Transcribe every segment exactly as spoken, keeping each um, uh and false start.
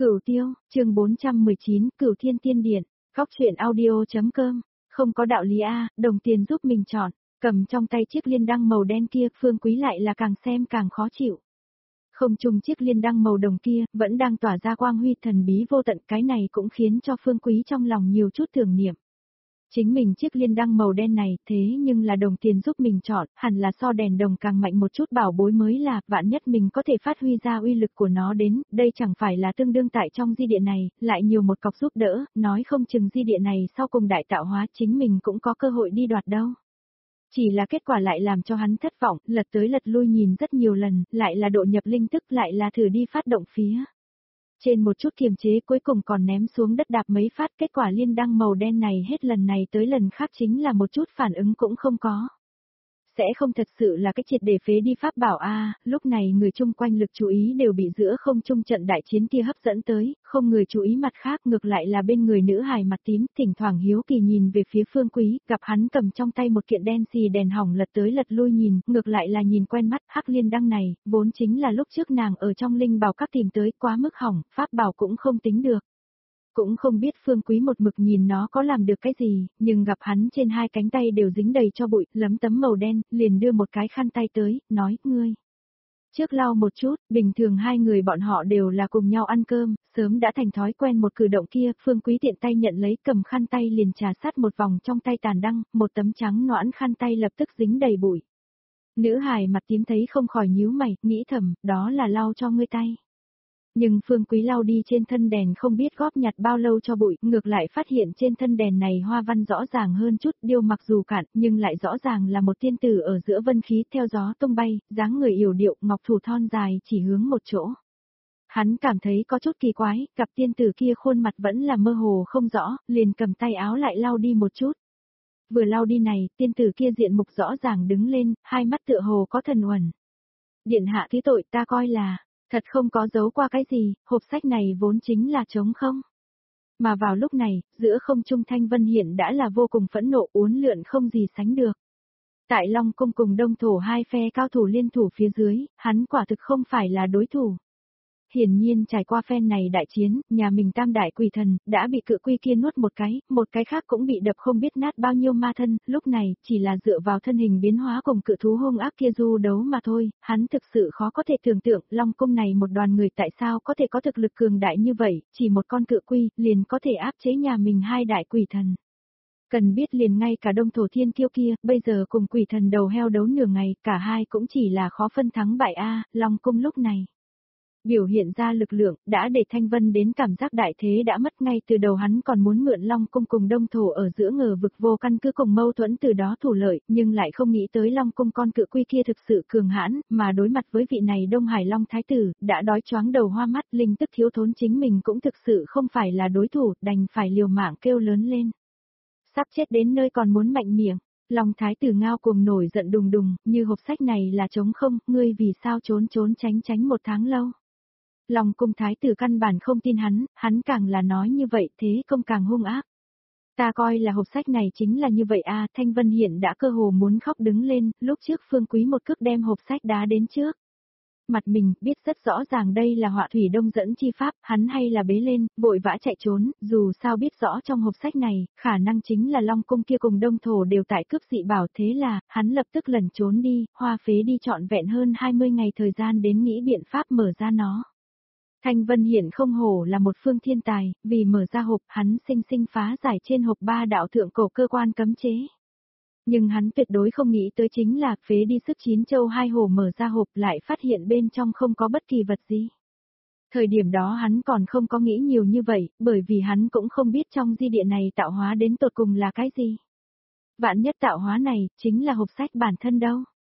Cửu Tiêu, chương bốn trăm mười chín, Cửu Thiên Tiên Điện, góc truyện audio.com, không có đạo lý a, đồng tiền giúp mình chọn, cầm trong tay chiếc liên đăng màu đen kia, Phương Quý lại là càng xem càng khó chịu. Không chung chiếc liên đăng màu đồng kia, vẫn đang tỏa ra quang huy thần bí vô tận, cái này cũng khiến cho Phương Quý trong lòng nhiều chút tưởng niệm. Chính mình chiếc liên đăng màu đen này, thế nhưng là đồng tiền giúp mình chọn, hẳn là so đèn đồng càng mạnh một chút bảo bối mới là, vạn nhất mình có thể phát huy ra uy lực của nó đến, đây chẳng phải là tương đương tại trong di điện này, lại nhiều một cọc giúp đỡ, nói không chừng di điện này sau cùng đại tạo hóa chính mình cũng có cơ hội đi đoạt đâu. Chỉ là kết quả lại làm cho hắn thất vọng, lật tới lật lui nhìn rất nhiều lần, lại là độ nhập linh tức, lại là thử đi phát động phía. Trên một chút kiềm chế cuối cùng còn ném xuống đất đạp mấy phát, kết quả liên đăng màu đen này hết lần này tới lần khác chính là một chút phản ứng cũng không có. Sẽ không thật sự là cái triệt để phế đi pháp bảo a, lúc này người chung quanh lực chú ý đều bị giữa không trung trận đại chiến kia hấp dẫn tới, không người chú ý mặt khác, ngược lại là bên người nữ hài mặt tím, thỉnh thoảng hiếu kỳ nhìn về phía Phương Quý, gặp hắn cầm trong tay một kiện đen xì đèn hỏng lật tới lật lui nhìn, ngược lại là nhìn quen mắt, hắc liên đăng này, vốn chính là lúc trước nàng ở trong linh bảo các tìm tới, quá mức hỏng, pháp bảo cũng không tính được. Cũng không biết Phương Quý một mực nhìn nó có làm được cái gì, nhưng gặp hắn trên hai cánh tay đều dính đầy cho bụi, lấm tấm màu đen, liền đưa một cái khăn tay tới, nói, ngươi. Trước lau một chút, bình thường hai người bọn họ đều là cùng nhau ăn cơm, sớm đã thành thói quen một cử động kia, Phương Quý tiện tay nhận lấy cầm khăn tay liền trà sát một vòng trong tay tàn đăng, một tấm trắng nõn khăn tay lập tức dính đầy bụi. Nữ hài mặt tím thấy không khỏi nhíu mày, nghĩ thầm, đó là lau cho ngươi tay. Nhưng Phương Quý lau đi trên thân đèn không biết góp nhặt bao lâu cho bụi, ngược lại phát hiện trên thân đèn này hoa văn rõ ràng hơn chút, điêu mặc dù cạn, nhưng lại rõ ràng là một tiên tử ở giữa vân khí theo gió tung bay, dáng người yểu điệu, ngọc thủ thon dài chỉ hướng một chỗ. Hắn cảm thấy có chút kỳ quái, cặp tiên tử kia khuôn mặt vẫn là mơ hồ không rõ, liền cầm tay áo lại lau đi một chút. Vừa lau đi này, tiên tử kia diện mục rõ ràng đứng lên, hai mắt tựa hồ có thần uẩn. Điện hạ thứ tội, ta coi là thật không có giấu qua cái gì, hộp sách này vốn chính là trống không. Mà vào lúc này, giữa không trung Thanh Vân Hiển đã là vô cùng phẫn nộ, uốn lượn không gì sánh được. Tại Long Cung cùng Đông Thổ hai phe cao thủ liên thủ phía dưới, hắn quả thực không phải là đối thủ. Hiển nhiên trải qua phen này đại chiến, nhà mình tam đại quỷ thần, đã bị cự quy kia nuốt một cái, một cái khác cũng bị đập không biết nát bao nhiêu ma thân, lúc này, chỉ là dựa vào thân hình biến hóa cùng cự thú hung ác kia du đấu mà thôi, hắn thực sự khó có thể tưởng tượng, Long Cung này một đoàn người tại sao có thể có thực lực cường đại như vậy, chỉ một con cự quy, liền có thể áp chế nhà mình hai đại quỷ thần. Cần biết liền ngay cả Đông Thổ Thiên Kiêu kia, bây giờ cùng quỷ thần đầu heo đấu nửa ngày, cả hai cũng chỉ là khó phân thắng bại a, Long Cung lúc này. Biểu hiện ra lực lượng, đã để Thanh Vân đến cảm giác đại thế đã mất ngay từ đầu, hắn còn muốn mượn Long Cung cùng Đông Thổ ở giữa ngờ vực vô căn cứ cùng mâu thuẫn từ đó thủ lợi, nhưng lại không nghĩ tới Long Cung con cự quy kia thực sự cường hãn, mà đối mặt với vị này Đông Hải Long Thái Tử, đã đói choáng đầu hoa mắt, linh tức thiếu thốn chính mình cũng thực sự không phải là đối thủ, đành phải liều mạng kêu lớn lên. Sắp chết đến nơi còn muốn mạnh miệng. Long Thái Tử ngao cuồng nổi giận đùng đùng, như hộp sách này là trống không, ngươi vì sao trốn trốn tránh tránh một tháng lâu. Long Cung Thái Tử căn bản không tin hắn, hắn càng là nói như vậy thế công càng hung ác. Ta coi là hộp sách này chính là như vậy a, Thanh Vân Hiển đã cơ hồ muốn khóc đứng lên, lúc trước Phương Quý một cước đem hộp sách đá đến trước. Mặt mình, biết rất rõ ràng đây là họa thủy đông dẫn chi pháp, hắn hay là bế lên, vội vã chạy trốn, dù sao biết rõ trong hộp sách này, khả năng chính là Long Cung kia cùng Đông Thổ đều tại cướp dị bảo, thế là, hắn lập tức lẩn trốn đi, hoa phế đi trọn vẹn hơn hai mươi ngày thời gian đến nghĩ biện pháp mở ra nó. Thanh Vân Hiển không hổ là một phương thiên tài, vì mở ra hộp hắn sinh sinh phá giải trên hộp ba đạo thượng cổ cơ quan cấm chế. Nhưng hắn tuyệt đối không nghĩ tới chính là phế đi sức chín châu hai hổ mở ra hộp lại phát hiện bên trong không có bất kỳ vật gì. Thời điểm đó hắn còn không có nghĩ nhiều như vậy, bởi vì hắn cũng không biết trong di địa này tạo hóa đến tột cùng là cái gì. Vạn nhất tạo hóa này, chính là hộp sách bản thân đâu.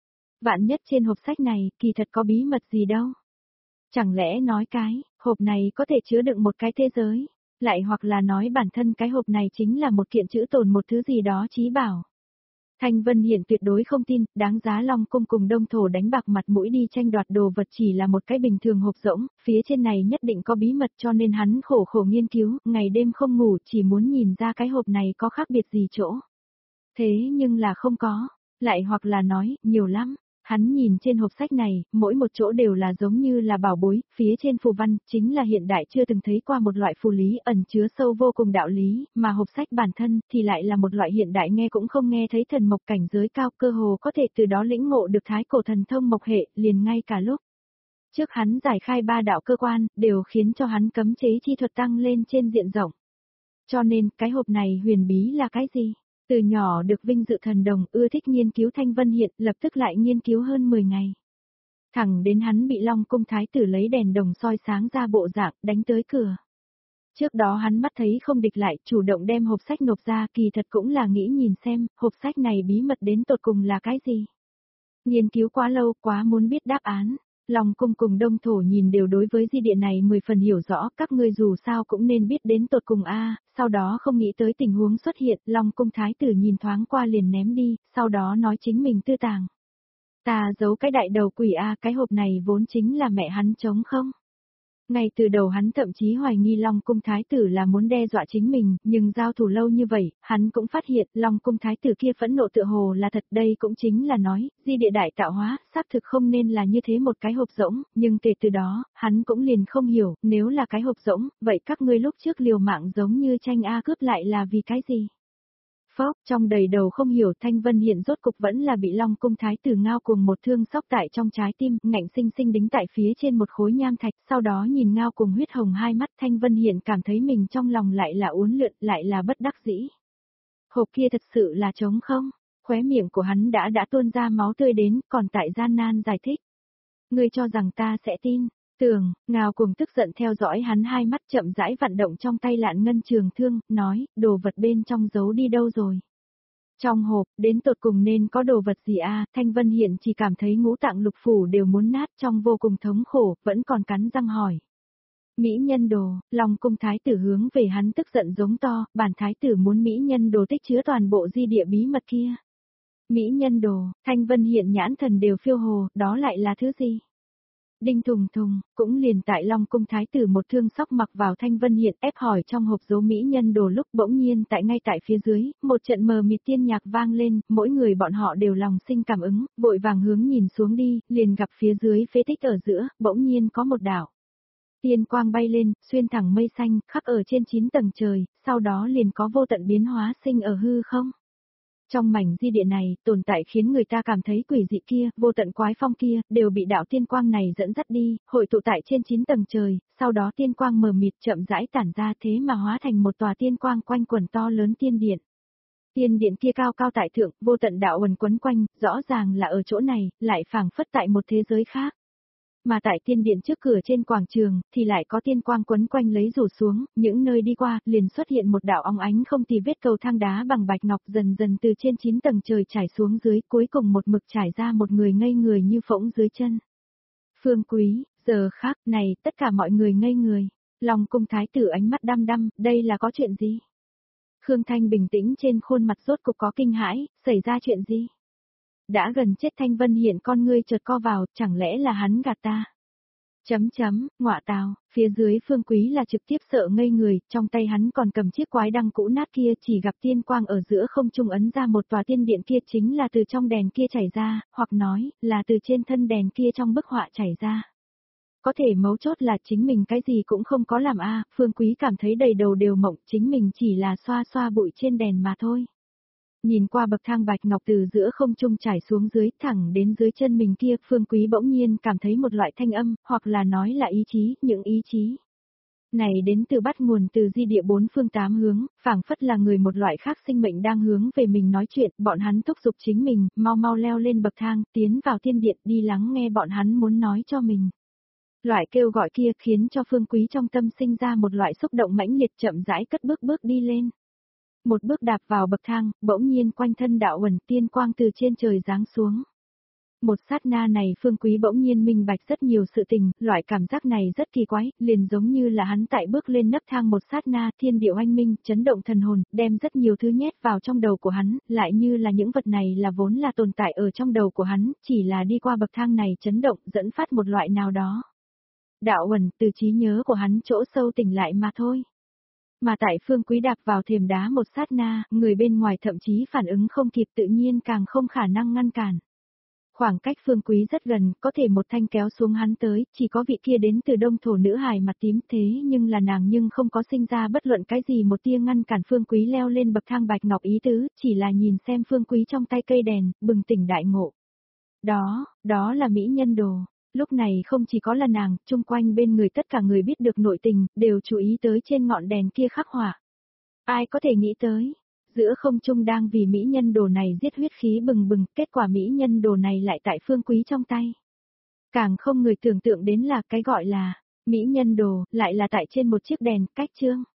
Vạn nhất trên hộp sách này, kỳ thật có bí mật gì đâu. Chẳng lẽ nói cái, hộp này có thể chứa đựng một cái thế giới, lại hoặc là nói bản thân cái hộp này chính là một kiện chữ tồn một thứ gì đó chí bảo. Thanh Vân Hiển tuyệt đối không tin, đáng giá Long Cung cùng Đông Thổ đánh bạc mặt mũi đi tranh đoạt đồ vật chỉ là một cái bình thường hộp rỗng, phía trên này nhất định có bí mật cho nên hắn khổ khổ nghiên cứu, ngày đêm không ngủ chỉ muốn nhìn ra cái hộp này có khác biệt gì chỗ. Thế nhưng là không có, lại hoặc là nói, nhiều lắm. Hắn nhìn trên hộp sách này, mỗi một chỗ đều là giống như là bảo bối, phía trên phù văn, chính là hiện đại chưa từng thấy qua một loại phù lý ẩn chứa sâu vô cùng đạo lý, mà hộp sách bản thân thì lại là một loại hiện đại nghe cũng không nghe thấy thần mộc cảnh giới cao cơ hồ có thể từ đó lĩnh ngộ được thái cổ thần thông mộc hệ, liền ngay cả lúc trước hắn giải khai ba đạo cơ quan, đều khiến cho hắn cấm chế chi thuật tăng lên trên diện rộng. Cho nên, cái hộp này huyền bí là cái gì? Từ nhỏ được vinh dự thần đồng, ưa thích nghiên cứu Thanh Vân Hiện, lập tức lại nghiên cứu hơn mười ngày. Thẳng đến hắn bị Long Cung Thái tử lấy đèn đồng soi sáng ra bộ dạng, đánh tới cửa. Trước đó hắn mắt thấy không địch lại, chủ động đem hộp sách nộp ra, kỳ thật cũng là nghĩ nhìn xem, hộp sách này bí mật đến tột cùng là cái gì. Nghiên cứu quá lâu, quá muốn biết đáp án. Long Cung cùng Đông Thổ nhìn đều đối với di địa này mười phần hiểu rõ, các ngươi dù sao cũng nên biết đến tột cùng a. Sau đó không nghĩ tới tình huống xuất hiện, Long Cung Thái tử nhìn thoáng qua liền ném đi, sau đó nói chính mình tư tàng. Ta giấu cái đại đầu quỷ a, cái hộp này vốn chính là mẹ hắn trống không. Ngay từ đầu hắn thậm chí hoài nghi Long Cung Thái tử là muốn đe dọa chính mình, nhưng giao thủ lâu như vậy, hắn cũng phát hiện Long Cung Thái tử kia phẫn nộ tựa hồ là thật, đây cũng chính là nói, di địa đại tạo hóa, xác thực không nên là như thế một cái hộp rỗng, nhưng kể từ đó, hắn cũng liền không hiểu, nếu là cái hộp rỗng, vậy các ngươi lúc trước liều mạng giống như tranh A cướp lại là vì cái gì? Phốc, trong đầy đầu không hiểu Thanh Vân Hiện rốt cục vẫn là bị Long Cung Thái tử ngao cuồng một thương sóc tại trong trái tim, ngạnh sinh sinh đính tại phía trên một khối nham thạch, sau đó nhìn ngao cuồng huyết hồng hai mắt Thanh Vân Hiện cảm thấy mình trong lòng lại là uốn lượn, lại là bất đắc dĩ. Hộp kia thật sự là trống không, khóe miệng của hắn đã đã tuôn ra máu tươi đến, còn tại gian nan giải thích. Ngươi cho rằng ta sẽ tin. Tường, ngao cuồng tức giận theo dõi hắn hai mắt chậm rãi vận động trong tay lạn ngân trường thương, nói, đồ vật bên trong giấu đi đâu rồi. Trong hộp, đến tột cùng nên có đồ vật gì a? Thanh Vân Hiện chỉ cảm thấy ngũ tạng lục phủ đều muốn nát trong vô cùng thống khổ, vẫn còn cắn răng hỏi. Mỹ nhân đồ, Long Cung Thái tử hướng về hắn tức giận giống to, bản thái tử muốn Mỹ nhân đồ tích chứa toàn bộ di địa bí mật kia. Mỹ nhân đồ, Thanh Vân Hiện nhãn thần đều phiêu hồ, đó lại là thứ gì? Đinh thùng thùng, cũng liền tại Long Cung Thái tử một thương sóc mặc vào Thanh Vân Hiện ép hỏi trong hộp dấu mỹ nhân đồ lúc bỗng nhiên tại ngay tại phía dưới, một trận mờ mịt tiên nhạc vang lên, mỗi người bọn họ đều lòng sinh cảm ứng, vội vàng hướng nhìn xuống đi, liền gặp phía dưới phế tích ở giữa, bỗng nhiên có một đảo. Tiên quang bay lên, xuyên thẳng mây xanh, khắc ở trên chín tầng trời, sau đó liền có vô tận biến hóa sinh ở hư không. Trong mảnh di địa này, tồn tại khiến người ta cảm thấy quỷ dị kia, vô tận quái phong kia, đều bị đạo tiên quang này dẫn dắt đi, hội tụ tại trên chín tầng trời, sau đó tiên quang mờ mịt chậm rãi tản ra thế mà hóa thành một tòa tiên quang quanh quẩn to lớn tiên điện. Tiên điện kia cao cao tại thượng, vô tận đạo uẩn quấn quanh, rõ ràng là ở chỗ này, lại phảng phất tại một thế giới khác. Mà tại tiên điện trước cửa trên quảng trường, thì lại có tiên quang quấn quanh lấy rủ xuống, những nơi đi qua, liền xuất hiện một đạo óng ánh không tì vết cầu thang đá bằng bạch ngọc dần dần từ trên chín tầng trời trải xuống dưới, cuối cùng một mực trải ra một người ngây người như phỗng dưới chân. Phương Quý, giờ khác này, tất cả mọi người ngây người. Long Cung Thái tử ánh mắt đăm đăm, đây là có chuyện gì? Khương Thanh bình tĩnh trên khuôn mặt rốt cục có kinh hãi, xảy ra chuyện gì? Đã gần chết Thanh Vân Hiện con ngươi chợt co vào, chẳng lẽ là hắn gạt ta? Chấm chấm, ngọa tào, phía dưới Phương Quý là trực tiếp sợ ngây người, trong tay hắn còn cầm chiếc quái đăng cũ nát kia, chỉ gặp tiên quang ở giữa không trung ấn ra một tòa tiên điện kia chính là từ trong đèn kia chảy ra, hoặc nói, là từ trên thân đèn kia trong bức họa chảy ra. Có thể mấu chốt là chính mình cái gì cũng không có làm a. Phương Quý cảm thấy đầy đầu đều mộng, chính mình chỉ là xoa xoa bụi trên đèn mà thôi. Nhìn qua bậc thang bạch ngọc từ giữa không trung trải xuống dưới, thẳng đến dưới chân mình kia, Phương Quý bỗng nhiên cảm thấy một loại thanh âm, hoặc là nói là ý chí, những ý chí này đến từ bắt nguồn từ di địa bốn phương tám hướng, phảng phất là người một loại khác sinh mệnh đang hướng về mình nói chuyện, bọn hắn thúc giục chính mình, mau mau leo lên bậc thang, tiến vào tiên điện đi lắng nghe bọn hắn muốn nói cho mình. Loại kêu gọi kia khiến cho Phương Quý trong tâm sinh ra một loại xúc động mãnh liệt, chậm rãi cất bước bước đi lên. Một bước đạp vào bậc thang, bỗng nhiên quanh thân đạo uẩn tiên quang từ trên trời giáng xuống. Một sát na này Phương Quý bỗng nhiên minh bạch rất nhiều sự tình, loại cảm giác này rất kỳ quái, liền giống như là hắn tại bước lên nấc thang một sát na, thiên địa oanh minh, chấn động thần hồn, đem rất nhiều thứ nhét vào trong đầu của hắn, lại như là những vật này là vốn là tồn tại ở trong đầu của hắn, chỉ là đi qua bậc thang này chấn động, dẫn phát một loại nào đó. Đạo uẩn từ trí nhớ của hắn chỗ sâu tỉnh lại mà thôi. Mà tại Phương Quý đạp vào thềm đá một sát na, người bên ngoài thậm chí phản ứng không kịp tự nhiên càng không khả năng ngăn cản. Khoảng cách Phương Quý rất gần, có thể một thanh kéo xuống hắn tới, chỉ có vị kia đến từ đông thổ nữ hài mặt tím thế nhưng là nàng nhưng không có sinh ra bất luận cái gì một tia ngăn cản Phương Quý leo lên bậc thang bạch ngọc ý tứ, chỉ là nhìn xem Phương Quý trong tay cây đèn, bừng tỉnh đại ngộ. Đó, đó là mỹ nhân đồ. Lúc này không chỉ có là nàng, chung quanh bên người tất cả người biết được nội tình, đều chú ý tới trên ngọn đèn kia khắc họa. Ai có thể nghĩ tới, giữa không trung đang vì mỹ nhân đồ này giết huyết khí bừng bừng, kết quả mỹ nhân đồ này lại tại Phương Quý trong tay. Càng không người tưởng tượng đến là cái gọi là mỹ nhân đồ, lại là tại trên một chiếc đèn, cách trương.